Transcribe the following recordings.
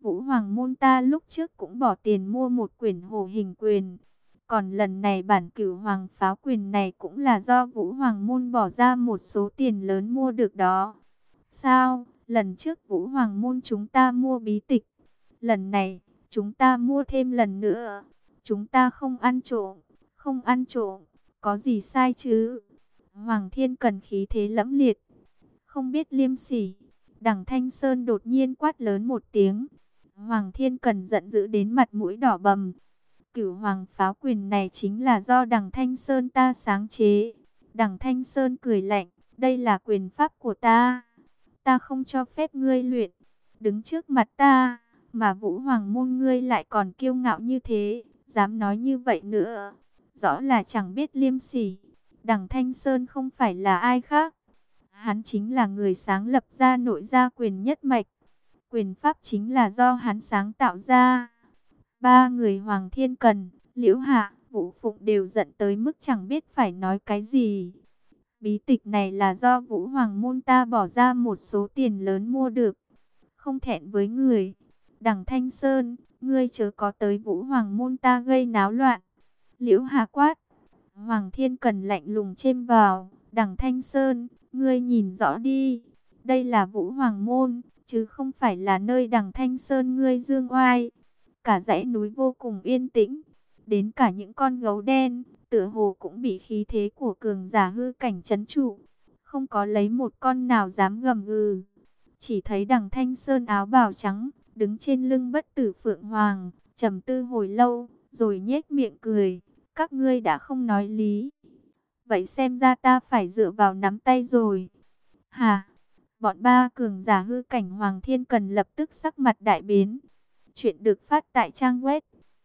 Vũ Hoàng môn ta lúc trước cũng bỏ tiền mua một quyển Hổ Hình Quyền. Còn lần này bản Cửu Hoàng Pháo Quyền này cũng là do Vũ Hoàng môn bỏ ra một số tiền lớn mua được đó. Sao, lần trước Vũ Hoàng môn chúng ta mua bí tịch, lần này chúng ta mua thêm lần nữa. Chúng ta không ăn trộm, không ăn trộm, có gì sai chứ? Hoàng Thiên Cần khí thế lẫm liệt, không biết liêm sỉ. Đằng Thanh Sơn đột nhiên quát lớn một tiếng. Hoàng Thiên Cần giận dữ đến mặt mũi đỏ bầm. Cửu Hoàng Pháo Quyền này chính là do Đằng Thanh Sơn ta sáng chế. Đằng Thanh Sơn cười lạnh, đây là quyền pháp của ta. Ta không cho phép ngươi luyện. Đứng trước mặt ta, mà Vũ Hoàng môn ngươi lại còn kiêu ngạo như thế, dám nói như vậy nữa. Rõ là chẳng biết liêm sỉ. Đằng Thanh Sơn không phải là ai khác. Hắn chính là người sáng lập ra Nội Gia Quyền nhất mạch. Quyền pháp chính là do hắn sáng tạo ra. Ba người Hoàng Thiên Cần, Liễu Hạ, Vũ Phụng đều giận tới mức chẳng biết phải nói cái gì. Bí tịch này là do Vũ Hoàng môn ta bỏ ra một số tiền lớn mua được. Không thẹn với người. Đằng Thanh Sơn, ngươi chớ có tới Vũ Hoàng môn ta gây náo loạn. Liễu Hạ quát. Hoàng Thiên Cần lạnh lùng chêm vào. Đằng Thanh Sơn, ngươi nhìn rõ đi. Đây là Vũ Hoàng môn, chứ không phải là nơi Đằng Thanh Sơn ngươi dương oai. Cả dãy núi vô cùng yên tĩnh. Đến cả những con gấu đen, tựa hồ cũng bị khí thế của cường giả hư cảnh trấn trụ. Không có lấy một con nào dám gầm gừ. Chỉ thấy Đằng Thanh Sơn áo bào trắng, đứng trên lưng Bất Tử Phượng Hoàng, trầm tư hồi lâu, rồi nhếch miệng cười. Các ngươi đã không nói lý. Vậy xem ra ta phải dựa vào nắm tay rồi. Hà, bọn ba cường giả hư cảnh Hoàng Thiên Cần lập tức sắc mặt đại biến. Chuyện được phát tại trang web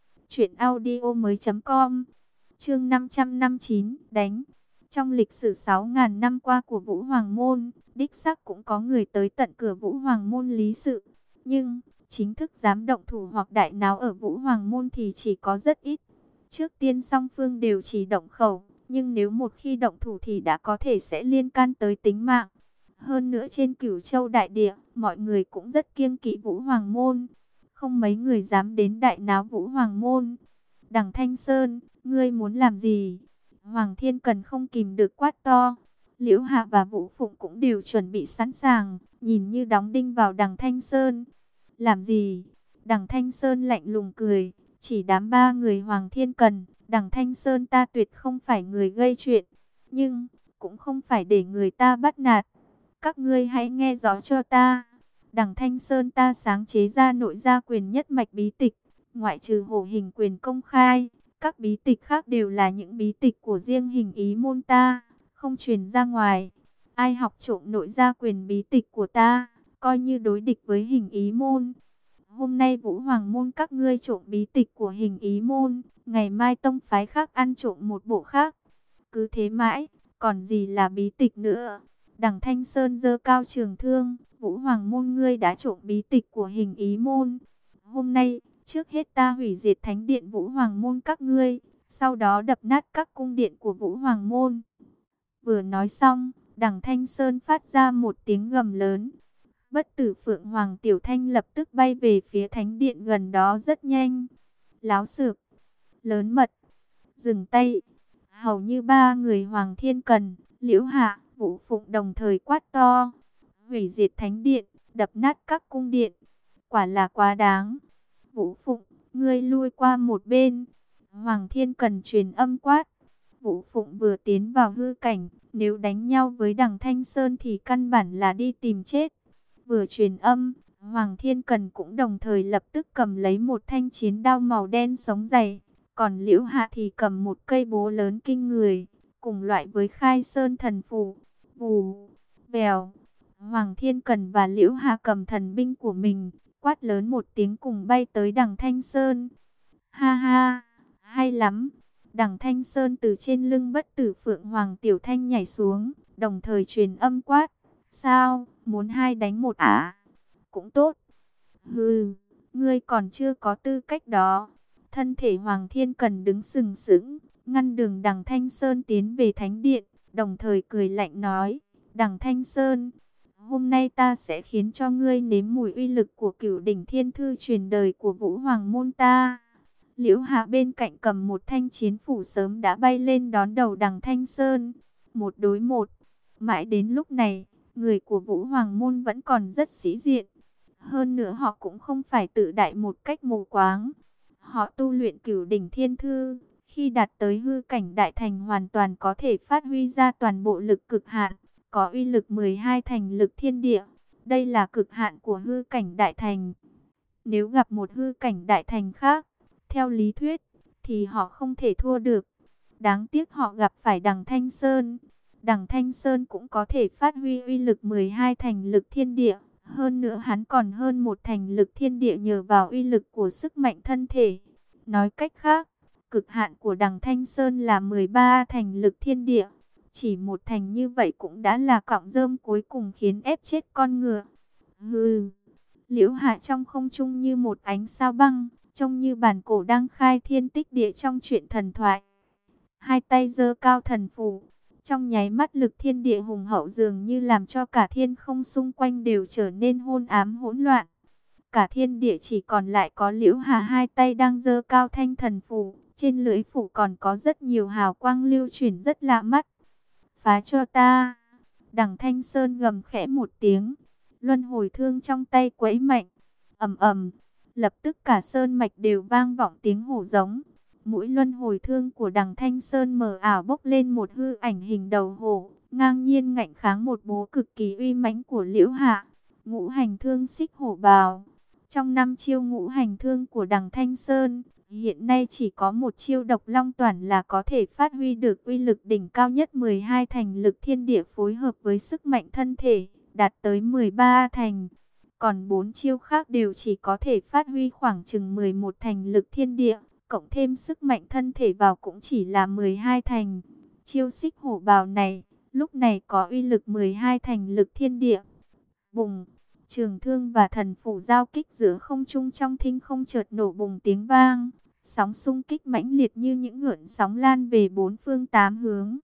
truyệnaudiomoi.com. Chương 559, đánh. Trong lịch sử 6.000 năm qua của Vũ Hoàng môn, đích xác cũng có người tới tận cửa Vũ Hoàng môn lý sự, nhưng chính thức dám động thủ hoặc đại náo ở Vũ Hoàng môn thì chỉ có rất ít. Trước tiên song phương đều chỉ động khẩu, nhưng nếu một khi động thủ thì đã có thể sẽ liên can tới tính mạng. Hơn nữa trên Cửu Châu đại địa, mọi người cũng rất kiêng kỵ Vũ Hoàng môn, không mấy người dám đến đại náo Vũ Hoàng môn. Đằng Thanh Sơn, ngươi muốn làm gì? Hoàng Thiên Cần không kìm được quát to. Liễu Hạ và Vũ Phụng cũng đều chuẩn bị sẵn sàng, nhìn như đóng đinh vào Đằng Thanh Sơn. Làm gì? Đằng Thanh Sơn lạnh lùng cười, chỉ đám ba người Hoàng Thiên Cần. Đằng Thanh Sơn ta tuyệt không phải người gây chuyện, nhưng cũng không phải để người ta bắt nạt. Các ngươi hãy nghe rõ cho ta. Đằng Thanh Sơn ta sáng chế ra Nội Gia Quyền nhất mạch bí tịch, ngoại trừ Hổ Hình Quyền công khai, các bí tịch khác đều là những bí tịch của riêng Hình Ý môn ta, không truyền ra ngoài. Ai học trộm Nội Gia Quyền bí tịch của ta, coi như đối địch với Hình Ý môn. Hôm nay Vũ Hoàng môn các ngươi trộm bí tịch của Hình Ý môn, ngày mai tông phái khác ăn trộm một bộ khác. Cứ thế mãi, còn gì là bí tịch nữa. Đằng Thanh Sơn giơ cao trường thương. Vũ Hoàng môn ngươi đã trộm bí tịch của Hình Ý môn. Hôm nay, trước hết ta hủy diệt thánh điện Vũ Hoàng môn các ngươi, sau đó đập nát các cung điện của Vũ Hoàng môn. Vừa nói xong, Đằng Thanh Sơn phát ra một tiếng gầm lớn. Bất Tử Phượng Hoàng Tiểu Thanh lập tức bay về phía thánh điện gần đó rất nhanh. Láo xược, lớn mật, dừng tay. Hầu như ba người Hoàng Thiên Cần, Liễu Hạ, Vũ Phụng đồng thời quát to. Hủy diệt thánh điện, đập nát các cung điện, quả là quá đáng. Vũ Phụng, ngươi lui qua một bên. Hoàng Thiên Cần truyền âm quát. Vũ Phụng vừa tiến vào hư cảnh, nếu đánh nhau với Đằng Thanh Sơn thì căn bản là đi tìm chết. Vừa truyền âm, Hoàng Thiên Cần cũng đồng thời lập tức cầm lấy một thanh chiến đao màu đen sống dày. Còn Liễu Hạ thì cầm một cây búa lớn kinh người, cùng loại với Khai Sơn thần phù. Vù, vèo. Hoàng Thiên Cần và Liễu Hạ cầm thần binh của mình, quát lớn một tiếng cùng bay tới Đằng Thanh Sơn. Ha ha, hay lắm. Đằng Thanh Sơn từ trên lưng Bất Tử Phượng Hoàng Tiểu Thanh nhảy xuống, đồng thời truyền âm quát. Sao, muốn hai đánh một à? Cũng tốt. Hừ, ngươi còn chưa có tư cách đó. Thân thể Hoàng Thiên Cần đứng sừng sững, ngăn đường Đằng Thanh Sơn tiến về thánh điện, đồng thời cười lạnh nói. Đằng Thanh Sơn, Hôm nay ta sẽ khiến cho ngươi nếm mùi uy lực của Cửu Đỉnh Thiên Thư truyền đời của Vũ Hoàng môn ta. Liễu Hạ bên cạnh cầm một thanh chiến phủ sớm đã bay lên đón đầu Đằng Thanh Sơn. Một đối một. Mãi đến lúc này, người của Vũ Hoàng môn vẫn còn rất sĩ diện. Hơn nữa họ cũng không phải tự đại một cách mù quáng. Họ tu luyện Cửu Đỉnh Thiên Thư. Khi đạt tới hư cảnh đại thành hoàn toàn có thể phát huy ra toàn bộ lực cực hạn. Có uy lực 12 thành lực thiên địa. Đây là cực hạn của hư cảnh đại thành. Nếu gặp một hư cảnh đại thành khác, theo lý thuyết, thì họ không thể thua được. Đáng tiếc họ gặp phải Đằng Thanh Sơn. Đằng Thanh Sơn cũng có thể phát huy uy lực 12 thành lực thiên địa. Hơn nữa hắn còn hơn một thành lực thiên địa nhờ vào uy lực của sức mạnh thân thể. Nói cách khác, cực hạn của Đằng Thanh Sơn là 13 thành lực thiên địa. Chỉ một thành như vậy cũng đã là cọng rơm cuối cùng khiến ép chết con ngựa. Hừ, Liễu Hạ trong không trung như một ánh sao băng, trông như bản cổ đang khai thiên tích địa trong truyện thần thoại. Hai tay giơ cao thần phù, trong nháy mắt lực thiên địa hùng hậu dường như làm cho cả thiên không xung quanh đều trở nên hôn ám hỗn loạn. Cả thiên địa chỉ còn lại có Liễu Hạ hai tay đang giơ cao thanh thần phù, trên lưỡi phù còn có rất nhiều hào quang lưu chuyển rất lạ mắt. Phá cho ta! Đằng Thanh Sơn gầm khẽ một tiếng, luân hồi thương trong tay quẫy mạnh, ầm ầm, lập tức cả sơn mạch đều vang vọng tiếng hổ giống. Mũi luân hồi thương của Đằng Thanh Sơn mờ ảo bốc lên một hư ảnh hình đầu hổ, ngang nhiên ngạnh kháng một búa cực kỳ uy mãnh của Liễu Hạ. Ngũ hành thương xích hổ bào. Trong 5 chiêu ngũ hành thương của Đằng Thanh Sơn, hiện nay chỉ có một chiêu độc long toản là có thể phát huy được uy lực đỉnh cao nhất 12 thành lực thiên địa phối hợp với sức mạnh thân thể, đạt tới 13 thành. Còn 4 chiêu khác đều chỉ có thể phát huy khoảng chừng 11 thành lực thiên địa, cộng thêm sức mạnh thân thể vào cũng chỉ là 12 thành. Chiêu xích hổ bào này, lúc này có uy lực 12 thành lực thiên địa. Bùng! Trường thương và thần phủ giao kích giữa không trung trong thinh không chợt nổ bùng tiếng vang. Sóng xung kích mãnh liệt như những gợn sóng lan về bốn phương tám hướng.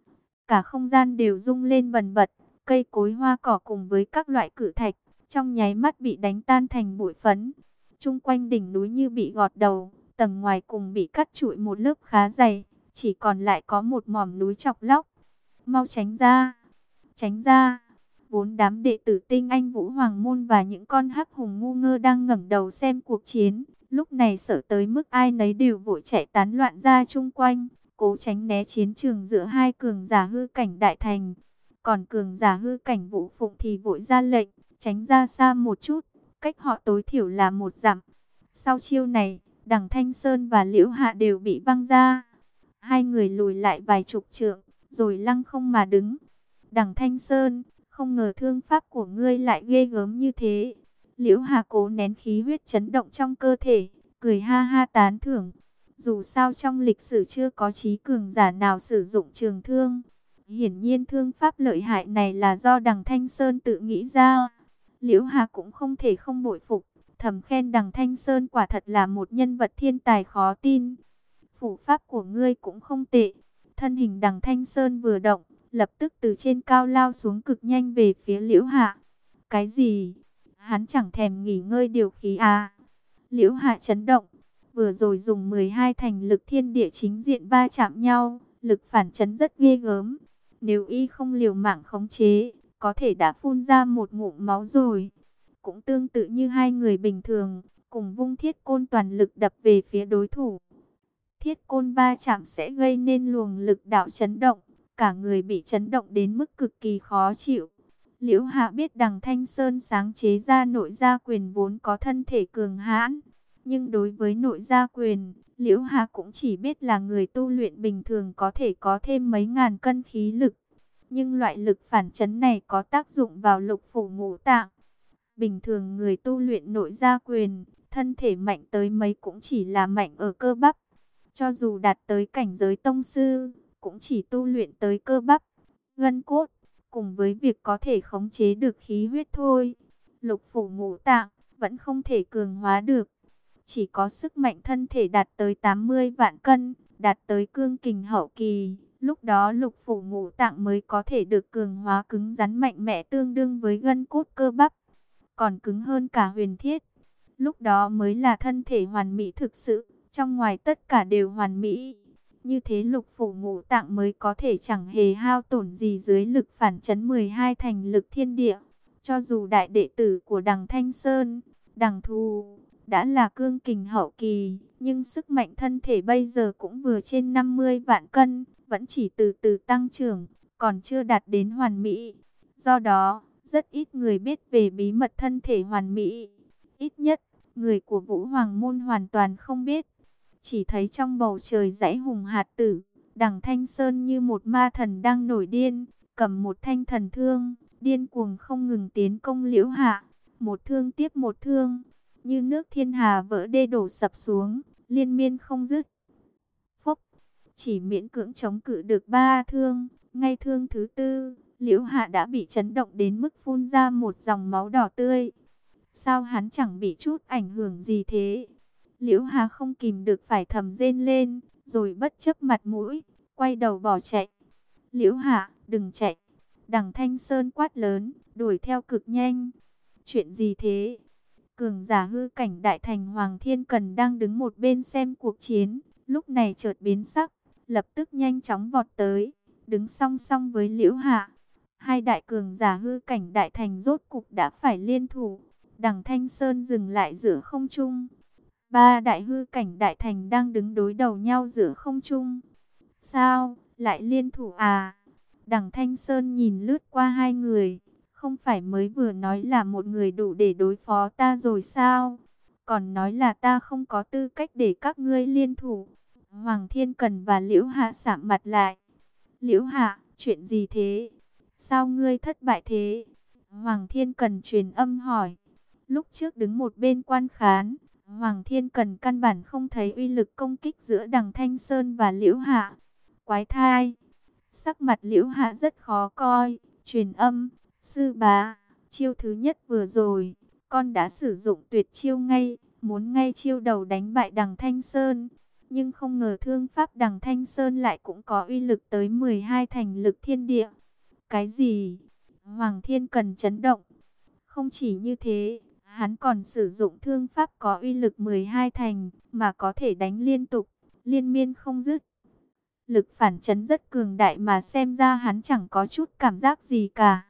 Cả không gian đều rung lên bần bật, cây cối hoa cỏ cùng với các loại cự thạch, trong nháy mắt bị đánh tan thành bụi phấn. Chung quanh đỉnh núi như bị gọt đầu, tầng ngoài cùng bị cắt trụi một lớp khá dày, chỉ còn lại có một mỏm núi chọc lóc. Mau tránh ra! Tránh ra! Vốn đám đệ tử tinh anh Vũ Hoàng môn và những con hắc hùng ngu ngơ đang ngẩng đầu xem cuộc chiến, lúc này sợ tới mức ai nấy đều vội chạy tán loạn ra chung quanh, cố tránh né chiến trường giữa hai cường giả hư cảnh đại thành. Còn cường giả hư cảnh Vũ Phụng thì vội ra lệnh, tránh ra xa một chút, cách họ tối thiểu là 1 dặm. Sau chiêu này, Đằng Thanh Sơn và Liễu Hạ đều bị văng ra. Hai người lùi lại vài chục trượng, rồi lăng không mà đứng. Đằng Thanh Sơn, không ngờ thương pháp của ngươi lại ghê gớm như thế. Liễu Hà cố nén khí huyết chấn động trong cơ thể, cười ha ha tán thưởng. Dù sao trong lịch sử chưa có chí cường giả nào sử dụng trường thương. Hiển nhiên thương pháp lợi hại này là do Đằng Thanh Sơn tự nghĩ ra. Liễu Hà cũng không thể không bội phục, thầm khen Đằng Thanh Sơn quả thật là một nhân vật thiên tài khó tin. Phủ pháp của ngươi cũng không tệ. Thân hình Đằng Thanh Sơn vừa động, lập tức từ trên cao lao xuống cực nhanh về phía Liễu Hạ. Cái gì? Hắn chẳng thèm nghỉ ngơi điều khí à? Liễu Hạ chấn động, vừa rồi dùng 12 thành lực thiên địa chính diện va chạm nhau, lực phản chấn rất ghê gớm. Nếu y không liều mạng khống chế, có thể đã phun ra một ngụm máu rồi. Cũng tương tự như hai người bình thường, cùng vung thiết côn toàn lực đập về phía đối thủ. Thiết côn va chạm sẽ gây nên luồng lực đạo chấn động, cả người bị chấn động đến mức cực kỳ khó chịu. Liễu Hạ biết Đằng Thanh Sơn sáng chế ra nội gia quyền vốn có thân thể cường hãn, nhưng đối với nội gia quyền, Liễu Hạ cũng chỉ biết là người tu luyện bình thường có thể có thêm mấy ngàn cân khí lực. Nhưng loại lực phản chấn này có tác dụng vào lục phủ ngũ tạng. Bình thường người tu luyện nội gia quyền, thân thể mạnh tới mấy cũng chỉ là mạnh ở cơ bắp. Cho dù đạt tới cảnh giới tông sư, cũng chỉ tu luyện tới cơ bắp, gân cốt, cùng với việc có thể khống chế được khí huyết thôi. Lục phủ ngũ tạng vẫn không thể cường hóa được. Chỉ có sức mạnh thân thể đạt tới 80 vạn cân, đạt tới cương kình hậu kỳ, Lúc đó lục phủ ngũ tạng mới có thể được cường hóa cứng rắn mạnh mẽ tương đương với gân cốt cơ bắp, còn cứng hơn cả huyền thiết. Lúc đó mới là thân thể hoàn mỹ thực sự, trong ngoài tất cả đều hoàn mỹ. Như thế lục phủ ngũ tạng mới có thể chẳng hề hao tổn gì dưới lực phản chấn 12 thành lực thiên địa. Cho dù đại đệ tử của Đằng Thanh Sơn, Đằng Thù, đã là cương kình hậu kỳ, nhưng sức mạnh thân thể bây giờ cũng vừa trên 50 vạn cân, vẫn chỉ từ từ tăng trưởng, còn chưa đạt đến hoàn mỹ. Do đó, rất ít người biết về bí mật thân thể hoàn mỹ. Ít nhất, người của Vũ Hoàng Môn hoàn toàn không biết. Chỉ thấy trong bầu trời dãy hùng hạt tử, Đằng Thanh Sơn như một ma thần đang nổi điên, cầm một thanh thần thương, điên cuồng không ngừng tiến công Liễu Hạ, một thương tiếp một thương, như nước thiên hà vỡ đê đổ sập xuống, liên miên không dứt. Phốc, chỉ miễn cưỡng chống cự được 3 thương, ngay thương thứ 4, Liễu Hạ đã bị chấn động đến mức phun ra một dòng máu đỏ tươi. Sao hắn chẳng bị chút ảnh hưởng gì thế? Liễu Hà không kìm được phải thầm rên lên, rồi bất chấp mặt mũi, quay đầu bỏ chạy. Liễu Hạ, đừng chạy. Đằng Thanh Sơn quát lớn, đuổi theo cực nhanh. Chuyện gì thế? Cường giả hư cảnh đại thành Hoàng Thiên Cần đang đứng một bên xem cuộc chiến, lúc này chợt biến sắc, lập tức nhanh chóng vọt tới, đứng song song với Liễu Hạ. Hai đại cường giả hư cảnh đại thành rốt cục đã phải liên thủ. Đằng Thanh Sơn dừng lại giữa không trung. Ba đại hư cảnh đại thành đang đứng đối đầu nhau giữa không trung. Sao, lại liên thủ à? Đằng Thanh Sơn nhìn lướt qua hai người. Không phải mới vừa nói là một người đủ để đối phó ta rồi sao? Còn nói là ta không có tư cách để các ngươi liên thủ. Hoàng Thiên Cần và Liễu Hạ sạm mặt lại. Liễu Hạ, chuyện gì thế? Sao ngươi thất bại thế? Hoàng Thiên Cần truyền âm hỏi. Lúc trước đứng một bên quan khán, Hoàng Thiên Cần căn bản không thấy uy lực công kích giữa Đằng Thanh Sơn và Liễu Hạ. Quái thai, sắc mặt Liễu Hạ rất khó coi, truyền âm, sư bá, chiêu thứ nhất vừa rồi, con đã sử dụng tuyệt chiêu ngay, muốn ngay chiêu đầu đánh bại Đằng Thanh Sơn. Nhưng không ngờ thương pháp Đằng Thanh Sơn lại cũng có uy lực tới 12 thành lực thiên địa. Cái gì? Hoàng Thiên Cần chấn động. Không chỉ như thế, hắn còn sử dụng thương pháp có uy lực 12 thành, mà có thể đánh liên tục, liên miên không dứt. Lực phản chấn rất cường đại mà xem ra hắn chẳng có chút cảm giác gì cả.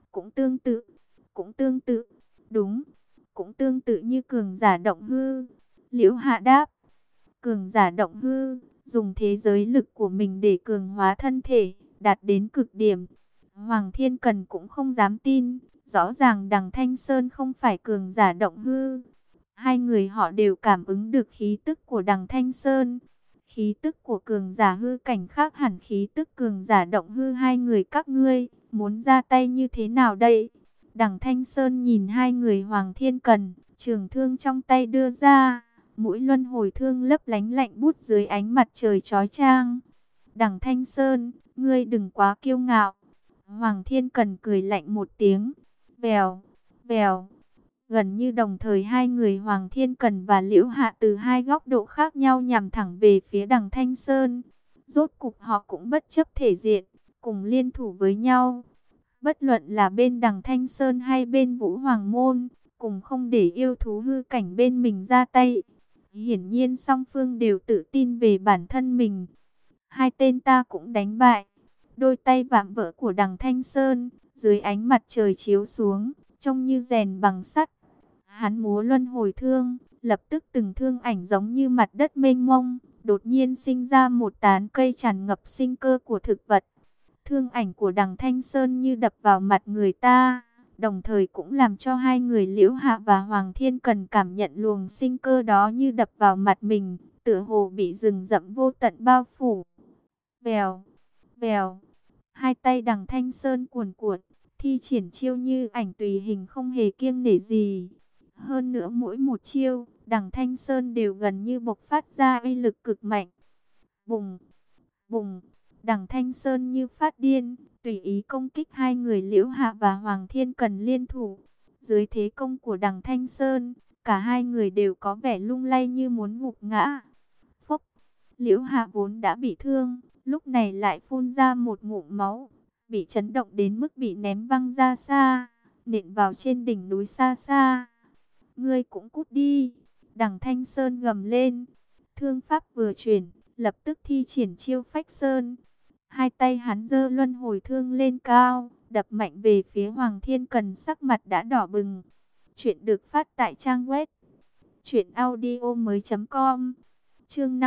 Cũng tương tự, đúng, cũng tương tự như cường giả động hư. Liễu Hạ đáp, cường giả động hư, dùng thế giới lực của mình để cường hóa thân thể, đạt đến cực điểm. Hoàng Thiên Cần cũng không dám tin. Rõ ràng Đằng Thanh Sơn không phải cường giả động hư. Hai người họ đều cảm ứng được khí tức của Đằng Thanh Sơn. Khí tức của cường giả hư cảnh khác hẳn khí tức cường giả động hư. Hai người các ngươi muốn ra tay như thế nào đây? Đằng Thanh Sơn nhìn hai người Hoàng Thiên Cần, trường thương trong tay đưa ra. Mũi luân hồi thương lấp lánh lạnh bút dưới ánh mặt trời chói chang. Đằng Thanh Sơn, ngươi đừng quá kiêu ngạo. Hoàng Thiên Cần cười lạnh một tiếng. Vèo, vèo. Gần như đồng thời hai người Hoàng Thiên Cần và Liễu Hạ từ hai góc độ khác nhau nhằm thẳng về phía Đằng Thanh Sơn. Rốt cục họ cũng bất chấp thể diện, cùng liên thủ với nhau. Bất luận là bên Đằng Thanh Sơn hay bên Vũ Hoàng Môn, cùng không để yêu thú hư cảnh bên mình ra tay. Hiển nhiên song phương đều tự tin về bản thân mình. Hai tên ta cũng đánh bại. Đôi tay vạm vỡ của Đằng Thanh Sơn, dưới ánh mặt trời chiếu xuống, trông như rèn bằng sắt. Hắn múa luân hồi thương, lập tức từng thương ảnh giống như mặt đất mênh mông, đột nhiên sinh ra một tán cây tràn ngập sinh cơ của thực vật. Thương ảnh của Đằng Thanh Sơn như đập vào mặt người ta, đồng thời cũng làm cho hai người Liễu Hạ và Hoàng Thiên Cần cảm nhận luồng sinh cơ đó như đập vào mặt mình, tựa hồ bị rừng rậm vô tận bao phủ. Vèo, vèo. Hai tay Đằng Thanh Sơn cuồn cuộn, thi triển chiêu như ảnh tùy hình không hề kiêng nể gì. Hơn nữa mỗi một chiêu, Đằng Thanh Sơn đều gần như bộc phát ra uy lực cực mạnh. Bùng, bùng, Đằng Thanh Sơn như phát điên, tùy ý công kích hai người Liễu Hạ và Hoàng Thiên Cần liên thủ. Dưới thế công của Đằng Thanh Sơn, cả hai người đều có vẻ lung lay như muốn gục ngã. Phốc, Liễu Hạ vốn đã bị thương, lúc này lại phun ra một ngụm máu, bị chấn động đến mức bị ném văng ra xa, nện vào trên đỉnh núi xa xa. Ngươi cũng cút đi, Đằng Thanh Sơn gầm lên, thương pháp vừa chuyển, lập tức thi triển chiêu phách sơn. Hai tay hắn giơ luân hồi thương lên cao, đập mạnh về phía Hoàng Thiên Cần, sắc mặt đã đỏ bừng. Chuyện được phát tại trang web truyệnaudiomoi.com. Chương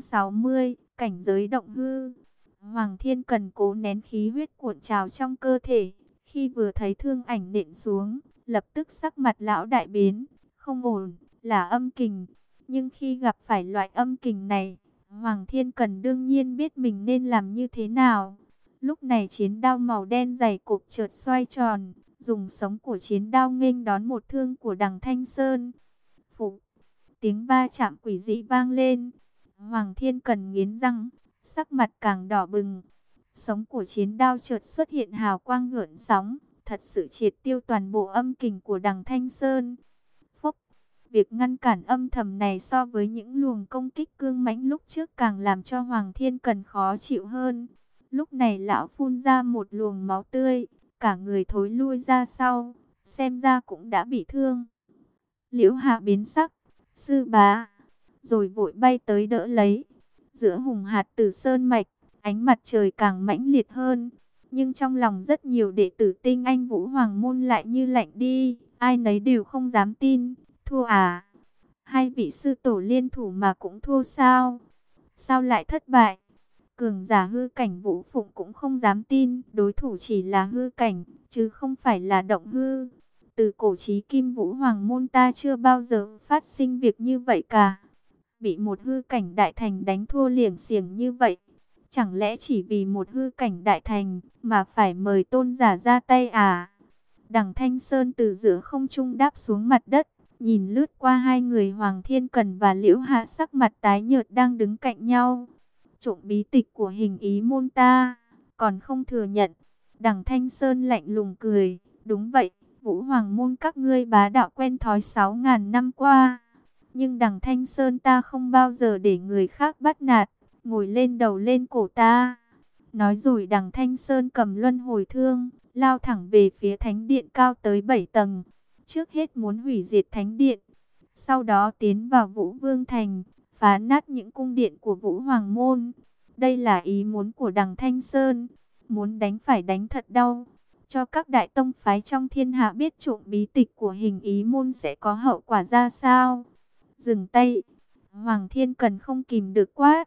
560, cảnh giới động hư. Hoàng Thiên Cần cố nén khí huyết cuộn trào trong cơ thể, khi vừa thấy thương ảnh nện xuống, lập tức sắc mặt lão đại biến, không ổn, là âm kình. Nhưng khi gặp phải loại âm kình này, Hoàng Thiên Cần đương nhiên biết mình nên làm như thế nào. Lúc này chiến đao màu đen dày cộp chợt xoay tròn, dùng sống của chiến đao nghênh đón một thương của Đằng Thanh Sơn. Phụ, tiếng va chạm quỷ dị vang lên. Hoàng Thiên Cần nghiến răng, sắc mặt càng đỏ bừng. Sống của chiến đao chợt xuất hiện hào quang gợn sóng, thật sự triệt tiêu toàn bộ âm kình của Đằng Thanh Sơn. Phốc, việc ngăn cản âm thầm này so với những luồng công kích cương mãnh lúc trước càng làm cho Hoàng Thiên Cần khó chịu hơn. Lúc này lão phun ra một luồng máu tươi, cả người thối lui ra sau, xem ra cũng đã bị thương. Liễu Hạ biến sắc, sư bá, rồi vội bay tới đỡ lấy. Giữa hùng hạt Tử Sơn Mạch, ánh mặt trời càng mãnh liệt hơn, nhưng trong lòng rất nhiều đệ tử tinh anh Vũ Hoàng môn lại như lạnh đi, ai nấy đều không dám tin. Thua à? Hai vị sư tổ liên thủ mà cũng thua sao? Sao lại thất bại? Cường giả hư cảnh Vũ Phụng cũng không dám tin, đối thủ chỉ là hư cảnh, chứ không phải là động hư. Từ cổ chí kim Vũ Hoàng môn ta chưa bao giờ phát sinh việc như vậy cả. Bị một hư cảnh đại thành đánh thua liềng xiềng như vậy. Chẳng lẽ chỉ vì một hư cảnh đại thành mà phải mời tôn giả ra tay à? Đằng Thanh Sơn từ giữa không trung đáp xuống mặt đất, nhìn lướt qua hai người Hoàng Thiên Cần và Liễu Hạ, sắc mặt tái nhợt đang đứng cạnh nhau. Trộm bí tịch của Hình Ý môn ta, còn không thừa nhận. Đằng Thanh Sơn lạnh lùng cười, đúng vậy, Vũ Hoàng môn các ngươi bá đạo quen thói 6.000 năm qua. Nhưng Đằng Thanh Sơn ta không bao giờ để người khác bắt nạt, ngồi lên đầu lên cổ ta. Nói rồi Đằng Thanh Sơn cầm luân hồi thương, lao thẳng về phía thánh điện cao tới 7 tầng. Trước hết muốn hủy diệt thánh điện, sau đó tiến vào Vũ Vương Thành, phá nát những cung điện của Vũ Hoàng môn. Đây là ý muốn của Đằng Thanh Sơn, muốn đánh phải đánh thật đau, cho các đại tông phái trong thiên hạ biết trộm bí tịch của Hình Ý môn sẽ có hậu quả ra sao. Dừng tay, Hoàng Thiên Cần không kìm được quát.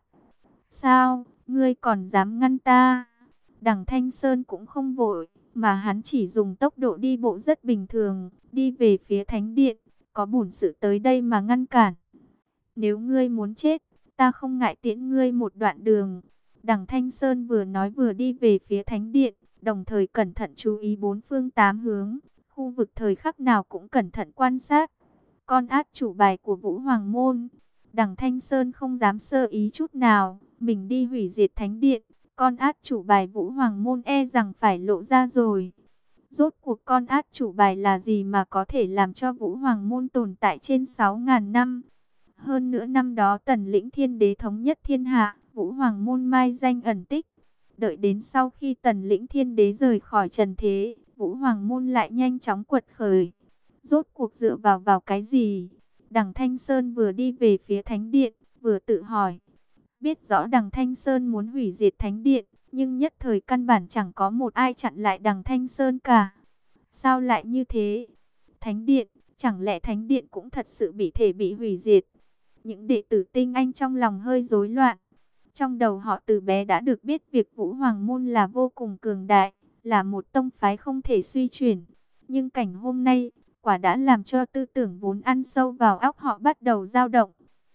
Sao, ngươi còn dám ngăn ta? Đằng Thanh Sơn cũng không vội, mà hắn chỉ dùng tốc độ đi bộ rất bình thường, đi về phía thánh điện, có bổn sự tới đây mà ngăn cản. Nếu ngươi muốn chết, ta không ngại tiễn ngươi một đoạn đường. Đằng Thanh Sơn vừa nói vừa đi về phía thánh điện, đồng thời cẩn thận chú ý bốn phương tám hướng, khu vực thời khắc nào cũng cẩn thận quan sát. Con át chủ bài của Vũ Hoàng môn, Đằng Thanh Sơn không dám sơ ý chút nào, mình đi hủy diệt thánh điện, con át chủ bài Vũ Hoàng môn e rằng phải lộ ra rồi. Rốt cuộc con át chủ bài là gì mà có thể làm cho Vũ Hoàng môn tồn tại trên 6.000 năm? Hơn nữa năm đó Tần Lĩnh Thiên Đế thống nhất thiên hạ, Vũ Hoàng môn mai danh ẩn tích. Đợi đến sau khi Tần Lĩnh Thiên Đế rời khỏi trần thế, Vũ Hoàng môn lại nhanh chóng quật khởi. Rốt cuộc dựa vào cái gì? Đằng Thanh Sơn vừa đi về phía thánh điện, vừa tự hỏi. Biết rõ Đằng Thanh Sơn muốn hủy diệt thánh điện, nhưng nhất thời căn bản chẳng có một ai chặn lại Đằng Thanh Sơn cả. Sao lại như thế? Thánh điện, chẳng lẽ thánh điện cũng thật sự bị hủy diệt? Những đệ tử tinh anh trong lòng hơi rối loạn. Trong đầu họ từ bé đã được biết việc Vũ Hoàng môn là vô cùng cường đại, là một tông phái không thể suy chuyển. Nhưng cảnh hôm nay, quả đã làm cho tư tưởng vốn ăn sâu vào óc họ bắt đầu dao động.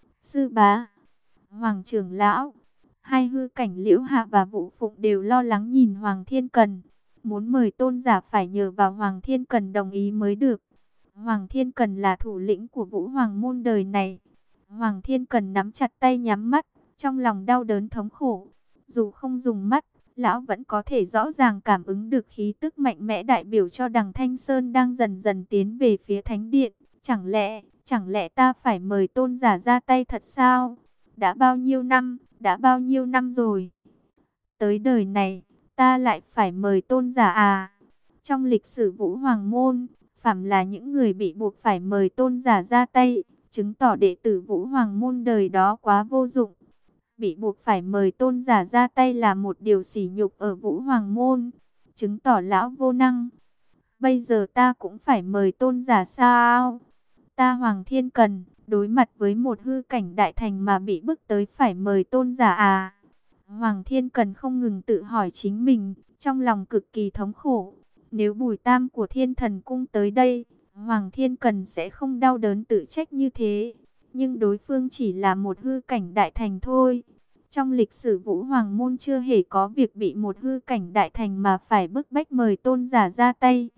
Sư bá, Hoàng trưởng lão, hai hư cảnh Liễu Hạ và Vũ Phụng đều lo lắng nhìn Hoàng Thiên Cần. Muốn mời tôn giả phải nhờ vào Hoàng Thiên Cần đồng ý mới được. Hoàng Thiên Cần là thủ lĩnh của Vũ Hoàng môn đời này. Hoàng Thiên Cần nắm chặt tay nhắm mắt, trong lòng đau đớn thống khổ. Dù không dùng mắt, lão vẫn có thể rõ ràng cảm ứng được khí tức mạnh mẽ đại biểu cho Đằng Thanh Sơn đang dần dần tiến về phía thánh điện. Chẳng lẽ ta phải mời tôn giả ra tay thật sao? Đã bao nhiêu năm rồi? tới đời này, ta lại phải mời tôn giả à? Trong lịch sử Vũ Hoàng Môn, phàm là những người bị buộc phải mời tôn giả ra tay, chứng tỏ đệ tử Vũ Hoàng Môn đời đó quá vô dụng. Bị buộc phải mời tôn giả ra tay là một điều sỉ nhục ở Vũ Hoàng Môn, chứng tỏ lão vô năng. Bây giờ ta cũng phải mời tôn giả sao? Ta Hoàng Thiên Cần, đối mặt với một hư cảnh đại thành mà bị bức tới phải mời tôn giả à? Hoàng Thiên Cần không ngừng tự hỏi chính mình, trong lòng cực kỳ thống khổ. Nếu Bùi Tam của Thiên Thần Cung tới đây, Hoàng Thiên Cần sẽ không đau đớn tự trách như thế. Nhưng đối phương chỉ là một hư cảnh đại thành thôi. Trong lịch sử Vũ Hoàng Môn chưa hề có việc bị một hư cảnh đại thành mà phải bức bách mời tôn giả ra tay.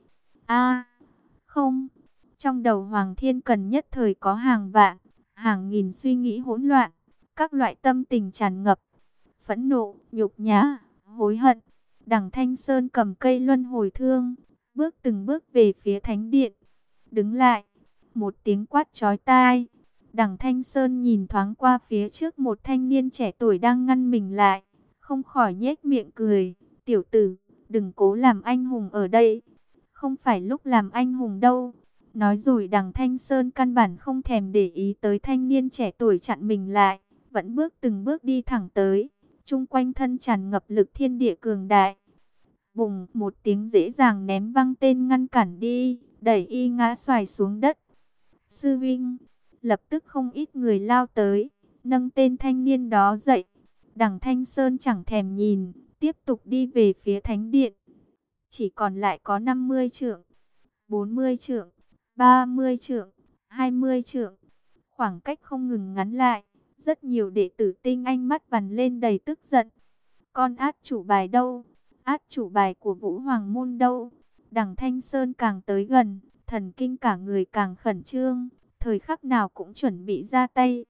Không. Trong đầu Hoàng Thiên Cần nhất thời có hàng vạn, hàng nghìn suy nghĩ hỗn loạn, các loại tâm tình tràn ngập, phẫn nộ, nhục nhã, hối hận. Đằng Thanh Sơn cầm cây luân hồi thương, bước từng bước về phía thánh điện. Đứng lại, một tiếng quát chói tai. Đằng Thanh Sơn nhìn thoáng qua phía trước một thanh niên trẻ tuổi đang ngăn mình lại, không khỏi nhếch miệng cười. Tiểu tử, đừng cố làm anh hùng ở đây. Không phải lúc làm anh hùng đâu. Nói rồi đằng Thanh Sơn căn bản không thèm để ý tới thanh niên trẻ tuổi chặn mình lại, vẫn bước từng bước đi thẳng tới. Chung quanh thân tràn ngập lực thiên địa cường đại. Bùng, một tiếng dễ dàng ném văng tên ngăn cản đi, đẩy y ngã xoài xuống đất. Sư vinh, lập tức không ít người lao tới, nâng tên thanh niên đó dậy. Đằng Thanh Sơn chẳng thèm nhìn, tiếp tục đi về phía thánh điện. Chỉ còn lại có 50 trượng, 40 trượng, 30 trượng, 20 trượng. Khoảng cách không ngừng ngắn lại. Rất nhiều đệ tử tinh anh mắt vằn lên đầy tức giận. Con át chủ bài đâu? Át chủ bài của Vũ Hoàng Môn đâu? Đằng Thanh Sơn càng tới gần, thần kinh cả người càng khẩn trương, thời khắc nào cũng chuẩn bị ra tay.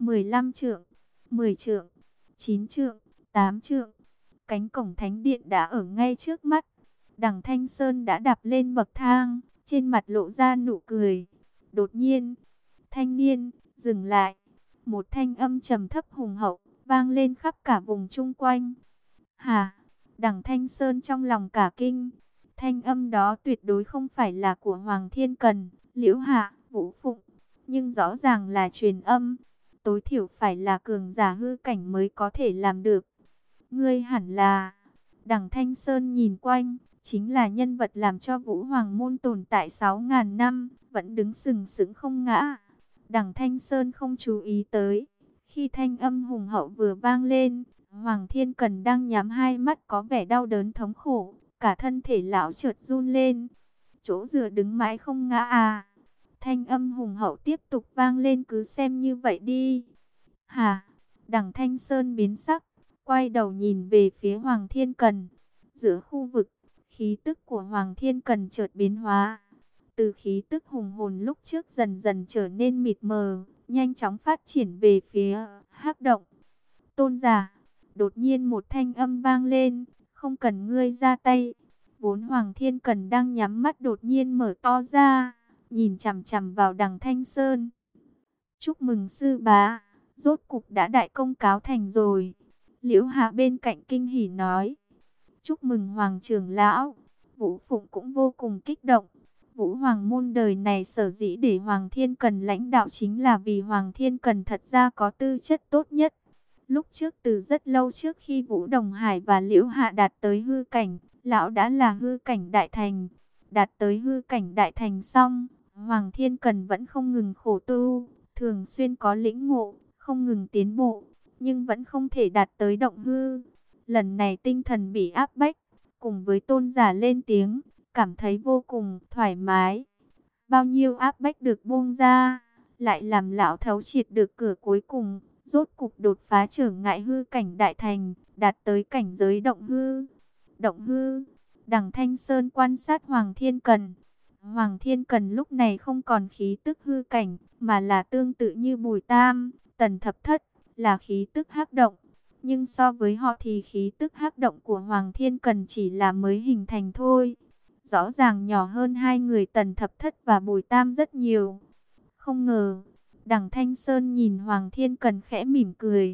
15 trượng, 10 trượng, 9 trượng, 8 trượng. Cánh cổng thánh điện đã ở ngay trước mắt. Đằng Thanh Sơn đã đạp lên bậc thang, trên mặt lộ ra nụ cười. Đột nhiên, thanh niên, dừng lại. Một thanh âm trầm thấp hùng hậu, vang lên khắp cả vùng chung quanh. Hả? Đằng Thanh Sơn trong lòng cả kinh. Thanh âm đó tuyệt đối không phải là của Hoàng Thiên Cần, Liễu Hạ, Vũ Phụng. Nhưng rõ ràng là truyền âm. Tối thiểu phải là cường giả hư cảnh mới có thể làm được. Ngươi hẳn là... Đằng Thanh Sơn nhìn quanh, chính là nhân vật làm cho Vũ Hoàng Môn tồn tại 6.000 năm, vẫn đứng sừng sững không ngã. Đằng Thanh Sơn không chú ý tới. Khi thanh âm hùng hậu vừa vang lên, Hoàng Thiên Cần đang nhắm hai mắt có vẻ đau đớn thống khổ. Cả thân thể lão chợt run lên. Chỗ dựa đứng mãi không ngã à. Thanh âm hùng hậu tiếp tục vang lên, cứ xem như vậy đi. Hả? Đằng Thanh Sơn biến sắc, quay đầu nhìn về phía Hoàng Thiên Cần. Giữa khu vực, khí tức của Hoàng Thiên Cần chợt biến hóa. Từ khí tức hùng hồn lúc trước dần dần trở nên mịt mờ, nhanh chóng phát triển về phía hắc động. Tôn giả, đột nhiên một thanh âm vang lên, không cần ngươi ra tay. Vốn Hoàng Thiên Cần đang nhắm mắt đột nhiên mở to ra, nhìn chằm chằm vào đằng Thanh Sơn. Chúc mừng sư bá, rốt cục đã đại công cáo thành rồi. Liễu Hạ bên cạnh kinh hỉ nói. Chúc mừng Hoàng trưởng lão. Vũ Phụng cũng vô cùng kích động. Vũ Hoàng Môn đời này sở dĩ để Hoàng Thiên Cần lãnh đạo chính là vì Hoàng Thiên Cần thật ra có tư chất tốt nhất. Lúc trước từ rất lâu trước khi Vũ Đồng Hải và Liễu Hạ đạt tới hư cảnh, lão đã là hư cảnh đại thành. Đạt tới hư cảnh đại thành xong, Hoàng Thiên Cần vẫn không ngừng khổ tu, thường xuyên có lĩnh ngộ, không ngừng tiến bộ, nhưng vẫn không thể đạt tới động hư. Lần này tinh thần bị áp bách, cùng với tôn giả lên tiếng, cảm thấy vô cùng thoải mái. Bao nhiêu áp bách được buông ra, lại làm lão thấu triệt được cửa cuối cùng, rốt cục đột phá trở ngại hư cảnh đại thành, đạt tới cảnh giới động hư. Động hư, đằng Thanh Sơn quan sát Hoàng Thiên Cần. Hoàng Thiên Cần lúc này không còn khí tức hư cảnh, mà là tương tự như Bùi Tam, Tần Thập Thất, là khí tức hắc động. Nhưng so với họ thì khí tức hắc động của Hoàng Thiên Cần chỉ là mới hình thành thôi. Rõ ràng nhỏ hơn hai người Tần Thập Thất và Bùi Tam rất nhiều. Không ngờ, đằng Thanh Sơn nhìn Hoàng Thiên Cần khẽ mỉm cười,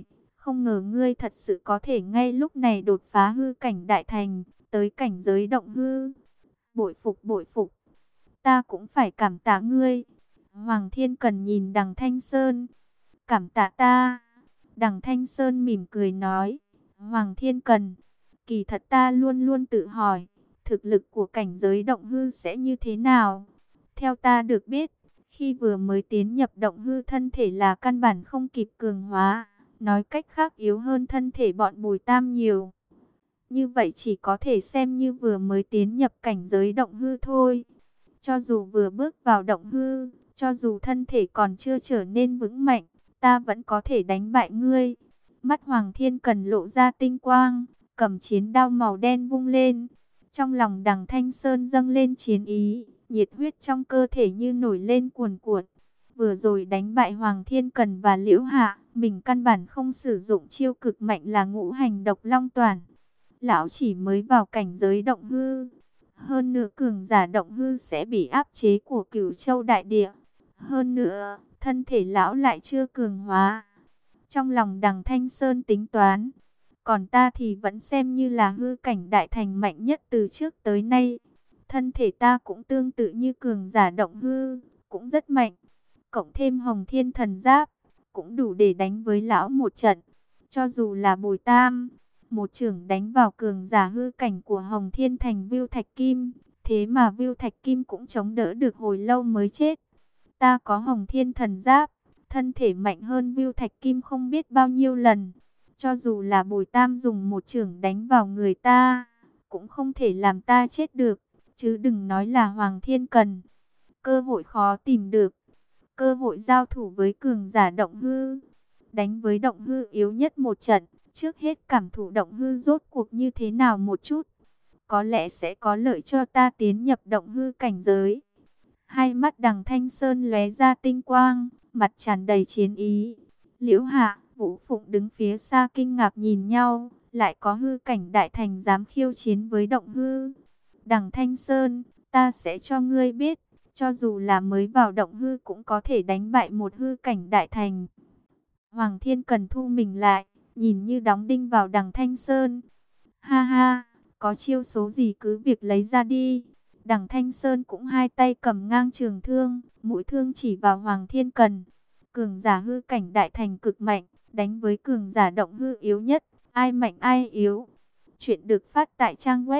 Không ngờ ngươi thật sự có thể ngay lúc này đột phá hư cảnh đại thành, tới cảnh giới động hư. Bội phục bội phục, ta cũng phải cảm tạ ngươi. Hoàng Thiên Cần nhìn Đằng Thanh Sơn. Cảm tạ ta. Đằng Thanh Sơn mỉm cười nói. Hoàng Thiên Cần, kỳ thật ta luôn luôn tự hỏi, thực lực của cảnh giới động hư sẽ như thế nào? Theo ta được biết, khi vừa mới tiến nhập động hư thân thể là căn bản không kịp cường hóa. Nói cách khác yếu hơn thân thể bọn Bùi Tam nhiều. Như vậy chỉ có thể xem như vừa mới tiến nhập cảnh giới động hư thôi. Cho dù vừa bước vào động hư, cho dù thân thể còn chưa trở nên vững mạnh, ta vẫn có thể đánh bại ngươi. Mắt Hoàng Thiên Cần lộ ra tinh quang, cầm chiến đao màu đen vung lên. Trong lòng Đằng Thanh Sơn dâng lên chiến ý, nhiệt huyết trong cơ thể như nổi lên cuồn cuộn. Vừa rồi đánh bại Hoàng Thiên Cần và Liễu Hạ, mình căn bản không sử dụng chiêu cực mạnh là ngũ hành độc long toàn. Lão chỉ mới vào cảnh giới động hư. Hơn nữa cường giả động hư sẽ bị áp chế của Cửu Châu đại địa. Hơn nữa, thân thể lão lại chưa cường hóa. Trong lòng Đằng Thanh Sơn tính toán, còn ta thì vẫn xem như là hư cảnh đại thành mạnh nhất từ trước tới nay. Thân thể ta cũng tương tự như cường giả động hư, cũng rất mạnh. Cộng thêm Hồng Thiên Thần Giáp, cũng đủ để đánh với lão một trận. Cho dù là Bùi Tam, một chưởng đánh vào cường giả hư cảnh của Hồng Thiên thành Viu Thạch Kim. Thế mà Viu Thạch Kim cũng chống đỡ được hồi lâu mới chết. Ta có Hồng Thiên Thần Giáp, thân thể mạnh hơn Viu Thạch Kim không biết bao nhiêu lần. Cho dù là Bùi Tam dùng một chưởng đánh vào người ta, cũng không thể làm ta chết được. Chứ đừng nói là Hoàng Thiên Cần. Cơ hội khó tìm được. Cơ hội giao thủ với cường giả động hư. Đánh với động hư yếu nhất một trận. Trước hết cảm thụ động hư rốt cuộc như thế nào một chút. Có lẽ sẽ có lợi cho ta tiến nhập động hư cảnh giới. Hai mắt Đằng Thanh Sơn lóe ra tinh quang, mặt tràn đầy chiến ý. Liễu Hạ, Vũ Phụng đứng phía xa kinh ngạc nhìn nhau. Lại có hư cảnh đại thành dám khiêu chiến với động hư. Đằng Thanh Sơn, ta sẽ cho ngươi biết. Cho dù là mới vào động hư cũng có thể đánh bại một hư cảnh đại thành. Hoàng Thiên Cần thu mình lại, nhìn như đóng đinh vào Đằng Thanh Sơn. Ha ha, có chiêu số gì cứ việc lấy ra đi. Đằng Thanh Sơn cũng hai tay cầm ngang trường thương, mũi thương chỉ vào Hoàng Thiên Cần. Cường giả hư cảnh đại thành cực mạnh, đánh với cường giả động hư yếu nhất, ai mạnh ai yếu. Chuyện được phát tại trang web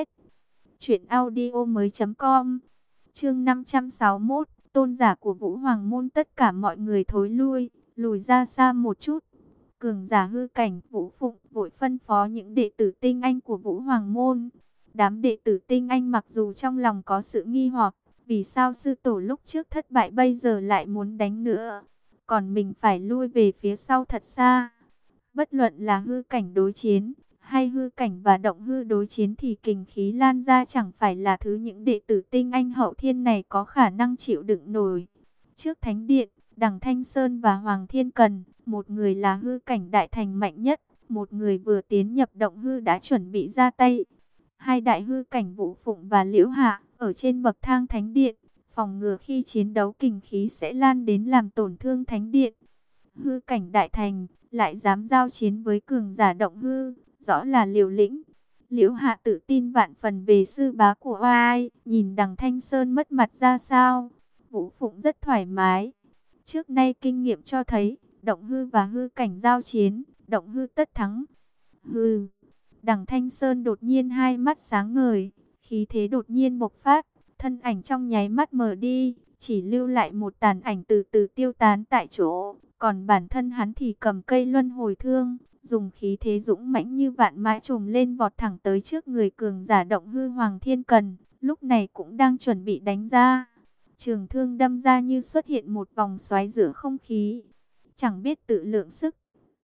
truyệnaudiomoi.com. Chương 561, tôn giả của Vũ Hoàng môn, tất cả mọi người thối lui, lùi ra xa một chút. Cường giả hư cảnh Vũ Phụng vội phân phó những đệ tử tinh anh của Vũ Hoàng môn. Đám đệ tử tinh anh mặc dù trong lòng có sự nghi hoặc, vì sao sư tổ lúc trước thất bại bây giờ lại muốn đánh nữa, còn mình phải lui về phía sau thật xa. Bất luận là hư cảnh đối chiến, hay hư cảnh và động hư đối chiến thì kình khí lan ra chẳng phải là thứ những đệ tử tinh anh hậu thiên này có khả năng chịu đựng nổi. Trước thánh điện, Đằng Thanh Sơn và Hoàng Thiên Cần, một người là hư cảnh đại thành mạnh nhất, một người vừa tiến nhập động hư đã chuẩn bị ra tay. Hai đại hư cảnh Vũ Phụng và Liễu Hạ ở trên bậc thang thánh điện, phòng ngừa khi chiến đấu kình khí sẽ lan đến làm tổn thương thánh điện. Hư cảnh đại thành lại dám giao chiến với cường giả động hư, rõ là liều lĩnh. Liễu Hạ tự tin vạn phần về sư bá của oai, nhìn Đằng Thanh Sơn mất mặt ra sao. Vũ Phụng rất thoải mái. Trước nay kinh nghiệm cho thấy, động hư và hư cảnh giao chiến, động hư tất thắng. Hư. Đằng Thanh Sơn đột nhiên hai mắt sáng ngời, khí thế đột nhiên bộc phát, thân ảnh trong nháy mắt mờ đi, chỉ lưu lại một tàn ảnh từ từ tiêu tán tại chỗ. Còn bản thân hắn thì cầm cây luân hồi thương, dùng khí thế dũng mãnh như vạn mã trồm lên vọt thẳng tới trước người cường giả động hư Hoàng Thiên Cần, lúc này cũng đang chuẩn bị đánh ra. Trường thương đâm ra như xuất hiện một vòng xoáy giữa không khí, chẳng biết tự lượng sức.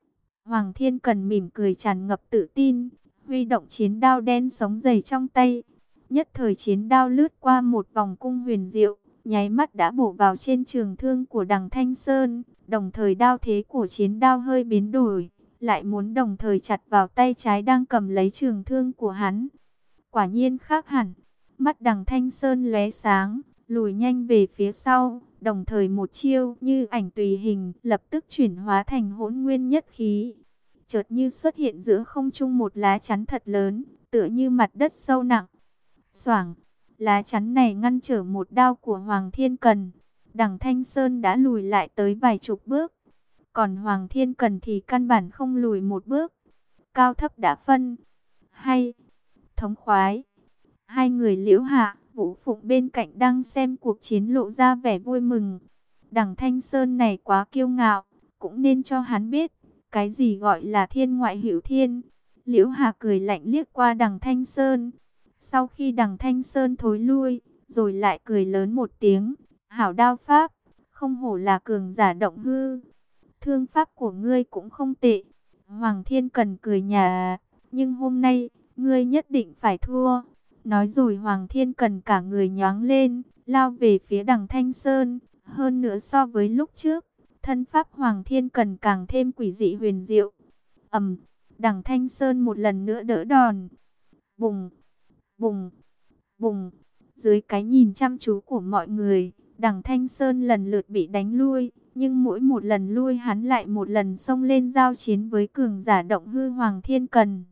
Hoàng Thiên Cần mỉm cười tràn ngập tự tin, huy động chiến đao đen sống dày trong tay. Nhất thời chiến đao lướt qua một vòng cung huyền diệu, nháy mắt đã bổ vào trên trường thương của Đằng Thanh Sơn. Đồng thời đao thế của chiến đao hơi biến đổi, lại muốn đồng thời chặt vào tay trái đang cầm lấy trường thương của hắn. Quả nhiên khác hẳn, mắt Đằng Thanh Sơn lóe sáng, lùi nhanh về phía sau, đồng thời một chiêu như ảnh tùy hình lập tức chuyển hóa thành hỗn nguyên nhất khí. chợt như xuất hiện giữa không trung một lá chắn thật lớn, tựa như mặt đất sâu nặng. Xoảng, lá chắn này ngăn trở một đao của Hoàng Thiên Cần. Đằng Thanh Sơn đã lùi lại tới vài chục bước, còn Hoàng Thiên Cần thì căn bản không lùi một bước. Cao thấp đã phân. Hay, thống khoái. Hai người Liễu Hạ, Vũ Phụng bên cạnh đang xem cuộc chiến lộ ra vẻ vui mừng. Đằng Thanh Sơn này quá kiêu ngạo, cũng nên cho hắn biết cái gì gọi là thiên ngoại hữu thiên. Liễu Hạ cười lạnh liếc qua đằng Thanh Sơn. Sau khi đằng Thanh Sơn thối lui, rồi lại cười lớn một tiếng. Hảo đao pháp, không hổ là cường giả động hư. Thương pháp của ngươi cũng không tệ. Hoàng Thiên Cần cười nhạt, nhưng hôm nay, ngươi nhất định phải thua. Nói rồi Hoàng Thiên Cần cả người nhoáng lên, lao về phía đằng Thanh Sơn. Hơn nữa so với lúc trước, thân pháp Hoàng Thiên Cần càng thêm quỷ dị huyền diệu. Đằng Thanh Sơn một lần nữa đỡ đòn. Bùng, bùng, bùng. Dưới cái nhìn chăm chú của mọi người, đằng Thanh Sơn lần lượt bị đánh lui. Nhưng mỗi một lần lui hắn lại một lần xông lên giao chiến với cường giả động hư Hoàng Thiên Cần.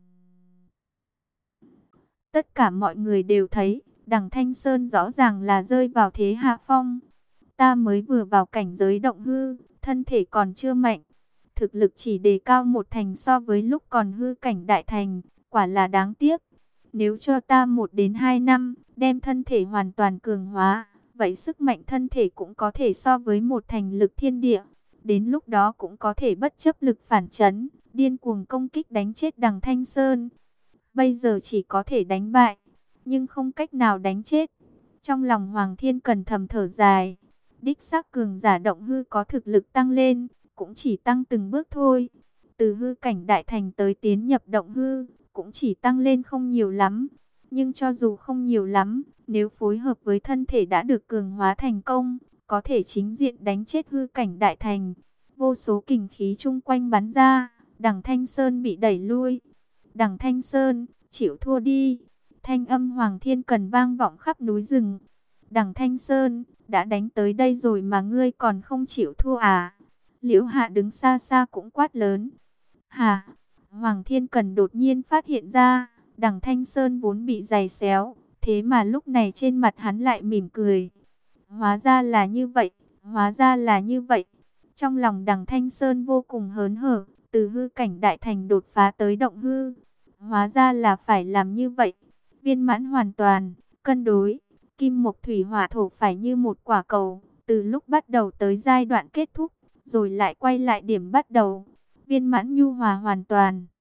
Tất cả mọi người đều thấy, đằng Thanh Sơn rõ ràng là rơi vào thế hạ phong. Ta mới vừa vào cảnh giới động hư, thân thể còn chưa mạnh. Thực lực chỉ đề cao một thành so với lúc còn hư cảnh đại thành, quả là đáng tiếc. Nếu cho ta 1 đến 2 năm, đem thân thể hoàn toàn cường hóa, vậy sức mạnh thân thể cũng có thể so với một thành lực thiên địa. Đến lúc đó cũng có thể bất chấp lực phản chấn, điên cuồng công kích đánh chết đằng Thanh Sơn. Bây giờ chỉ có thể đánh bại, nhưng không cách nào đánh chết. Trong lòng Hoàng Thiên Cần thầm thở dài. Đích xác cường giả động hư có thực lực tăng lên, cũng chỉ tăng từng bước thôi. Từ hư cảnh đại thành tới tiến nhập động hư, cũng chỉ tăng lên không nhiều lắm. Nhưng cho dù không nhiều lắm, nếu phối hợp với thân thể đã được cường hóa thành công, có thể chính diện đánh chết hư cảnh đại thành. Vô số kình khí chung quanh bắn ra, đằng Thanh Sơn bị đẩy lui. Đằng Thanh Sơn, chịu thua đi. Thanh âm Hoàng Thiên Cần vang vọng khắp núi rừng. Đằng Thanh Sơn, đã đánh tới đây rồi mà ngươi còn không chịu thua à? Liễu Hạ đứng xa xa cũng quát lớn. Hả? Hoàng Thiên Cần đột nhiên phát hiện ra, đằng Thanh Sơn vốn bị giày xéo, thế mà lúc này trên mặt hắn lại mỉm cười. Hóa ra là như vậy, hóa ra là như vậy. Trong lòng đằng Thanh Sơn vô cùng hớn hở, từ hư cảnh đại thành đột phá tới động hư. Hóa ra là phải làm như vậy. Viên mãn hoàn toàn, cân đối, kim mộc thủy hỏa thổ phải như một quả cầu, từ lúc bắt đầu tới giai đoạn kết thúc, rồi lại quay lại điểm bắt đầu. Viên mãn nhu hòa hoàn toàn.